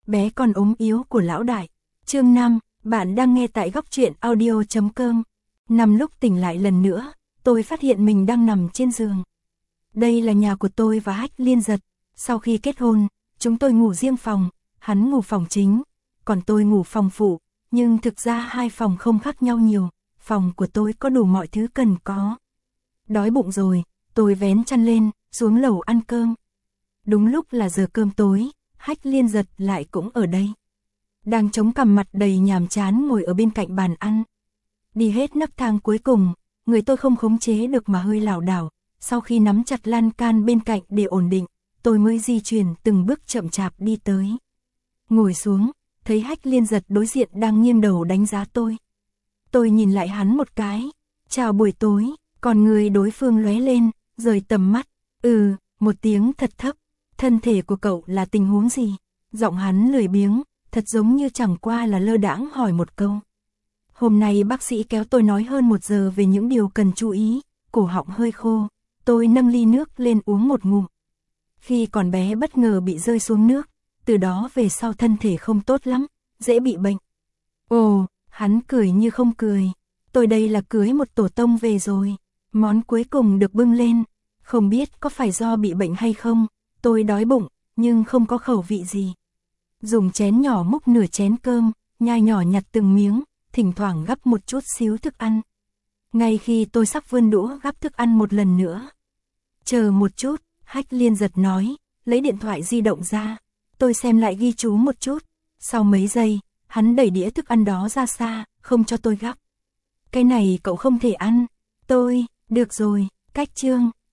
bé con ốm yếu của lão đại. Chương 5, bạn đang nghe tại góc truyện audio.com. Nằm lúc tỉnh lại lần nữa, tôi phát hiện mình đang nằm trên giường. Đây là nhà của tôi và Hách Liên Giật. Sau khi kết hôn, chúng tôi ngủ riêng phòng, hắn ngủ phòng chính, còn tôi ngủ phòng phụ, nhưng thực ra hai phòng không khác nhau nhiều, phòng của tôi có đủ mọi thứ cần có. Đói bụng rồi, tôi vén chăn lên, xuống lầu ăn cơm. Đúng lúc là giờ cơm tối, Hách Liên Giật lại cũng ở đây. Đang chống cằm mặt đầy nhàm chán ngồi ở bên cạnh bàn ăn. Đi hết nấc thang cuối cùng, người tôi không khống chế được mà hơi lảo đảo. Sau khi nắm chặt lan can bên cạnh để ổn định, tôi mới di chuyển từng bước chậm chạp đi tới. Ngồi xuống, thấy Hách Liên Giật đối diện đang nghiêng đầu đánh giá tôi. Tôi nhìn lại hắn một cái. Chào buổi tối, còn người đối phương lóe lên, rời tầm mắt. Một tiếng thật thấp. Thân thể của cậu là tình huống gì? Giọng hắn lười biếng, thật giống như chẳng qua là lơ đãng hỏi một câu. Hôm nay bác sĩ kéo tôi nói hơn 1 giờ về những điều cần chú ý, cổ họng hơi khô. Tôi nâng ly nước lên uống một ngụm. Khi còn bé bất ngờ bị rơi xuống nước, từ đó về sau thân thể không tốt lắm, dễ bị bệnh. Ồ, hắn cười như không cười. Tôi đây là cưới một tổ tông về rồi. Món cuối cùng được bưng lên. Không biết có phải do bị bệnh hay không, tôi đói bụng, nhưng không có khẩu vị gì. Dùng chén nhỏ múc nửa chén cơm, nhai nhỏ nhặt từng miếng, thỉnh thoảng gắp một chút xíu thức ăn. Ngay khi tôi sắp vươn đũa gắp thức ăn một lần nữa. Chờ một chút, Hách Liên Giật nói, lấy điện thoại di động ra. Tôi xem lại ghi chú một chút. Sau mấy giây, hắn đẩy đĩa thức ăn đó ra xa, không cho tôi gắp. Cái này cậu không thể ăn. Được rồi, cách chương.